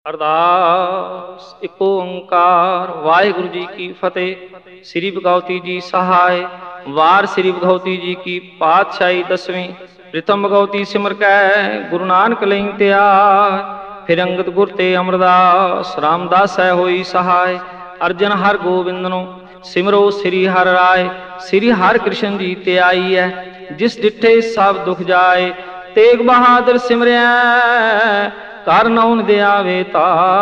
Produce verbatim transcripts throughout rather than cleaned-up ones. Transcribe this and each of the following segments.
अरदास एक ओंकार वाहिगुरु जी की फतेह। श्री भगवती जी सहाय वार श्री भगवती जी की पातशाही दसवीं। प्रथम भगवती सिमर कै गुरु नानक लई त्याग। फिर अंगद गुर ते अमरदास रामदास है होई सहाय। अर्जन हर गोबिंद नो सिमरो श्री हर राय। श्री हर कृष्ण जी ते आई है जिस डिठे सब दुख जाए। तेग बहादुर सिमरिया कर नौन दिया वेता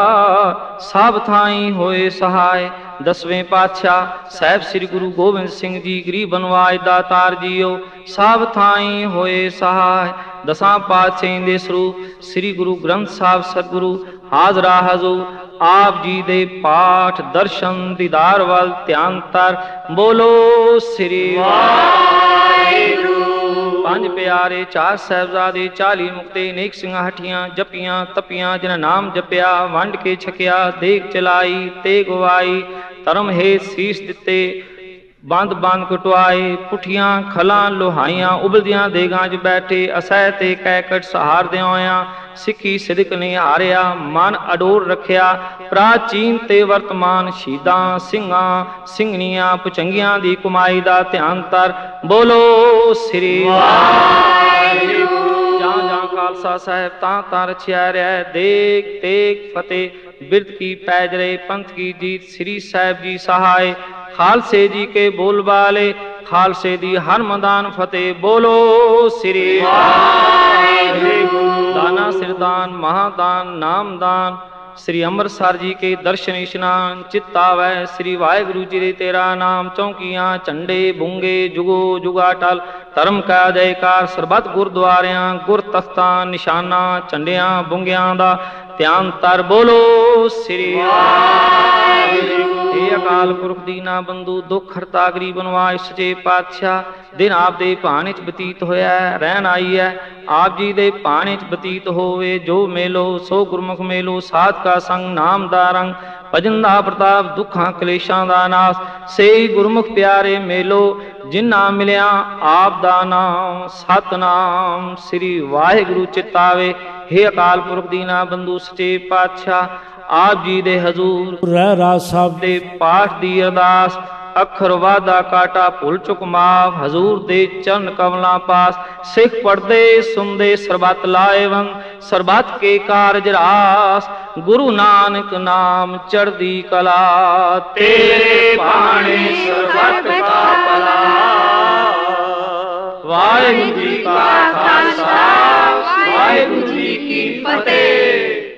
सब थाई होए सहाय। दसवें पातशाह साहब श्री गुरु गोबिंद सिंह जी गरीब बनवाए दातार जियो सब थाई होए सहाय। दसां पातशाही दे स्वरूप श्री गुरु ग्रंथ साहब सतगुरु हाजरा हजूर आप जी दे पाठ दर्शन दीदार वल ध्यान तर बोलो श्री वाहिगुरु। पंज प्यारे चार साहबजादे चाली मुक्ते नेक सिंह हठियां जपियां तपियां जिन्हें नाम जपिया वंड के छकिया देख चलाई ते गवाई। धर्म हे शीश दिते बंद बंद कटवाए। पुठियां खलां लोहाइयां उबलदियां देगां च बैठे असह ते कैकट सहार दे आया। सिक्खी सिदक ने हारिया मन अडोर रखिया। प्राचीन ते वर्तमान शहीदां सिंघां सिंघनियां पुचंगियां दी कमाई दा ध्यान तर बोलो श्री वाहिगुरु। जां जां खालसा साहब तां तां रचिया रह देख तेग फतेह। बिरद की पैज रहे पंथ की जीत श्री साहब जी सहाय। खालसे जी के बोल बाले खालसे दी हर मैदान फतेह बोलो श्री वाहिगुरु। दाना सिरदान महादान नामदान श्री अमृतसर जी के दर्शन स्नान चित्तावै श्री वाहिगुरु जी दे तेरा नाम। चौकियां झंडे बुंगे जुगो जुगा टल धर्म का जयकार सरबत गुरुद्वारियां गुर तख्तां निशाना झंडियां बुंगियां दा ध्यान तर बोलो श्री वाहिगुरु। हे अकाल पुरख दीना बंधु दुख हरता गरीब बनवाए सचे पातशाह। दिन आप दे भाने च बतीत होया रहन आई है आप जी दे भाने च बतीत होवे। जो मेलो सो गुरमुख मेलो साध का संग नाम दा रंग भजन दा प्रताप दुखां कलेशां दा नाश। से गुरमुख प्यारे मेलो जिन्ना मिलिया आप दा नाम सतनाम श्री वाहिगुरु चितावे। हे अकाल पुरख दीना बंधु सचे पातशाह आप जी दे हजूर रह राज साहब दे पाठ दी अरदास। अखर वादा काटा भुल चुक माफ हजूर दे चरण कमला पास। सिख पढ़दे सुनदे सरबत लाएवंग सरबत के कारज रास। गुरु नानक नाम चढ़दी कला तेरे पाने सरबत का भला। वाहिगुरु जी का खालसा वाहिगुरु जी की फतेह।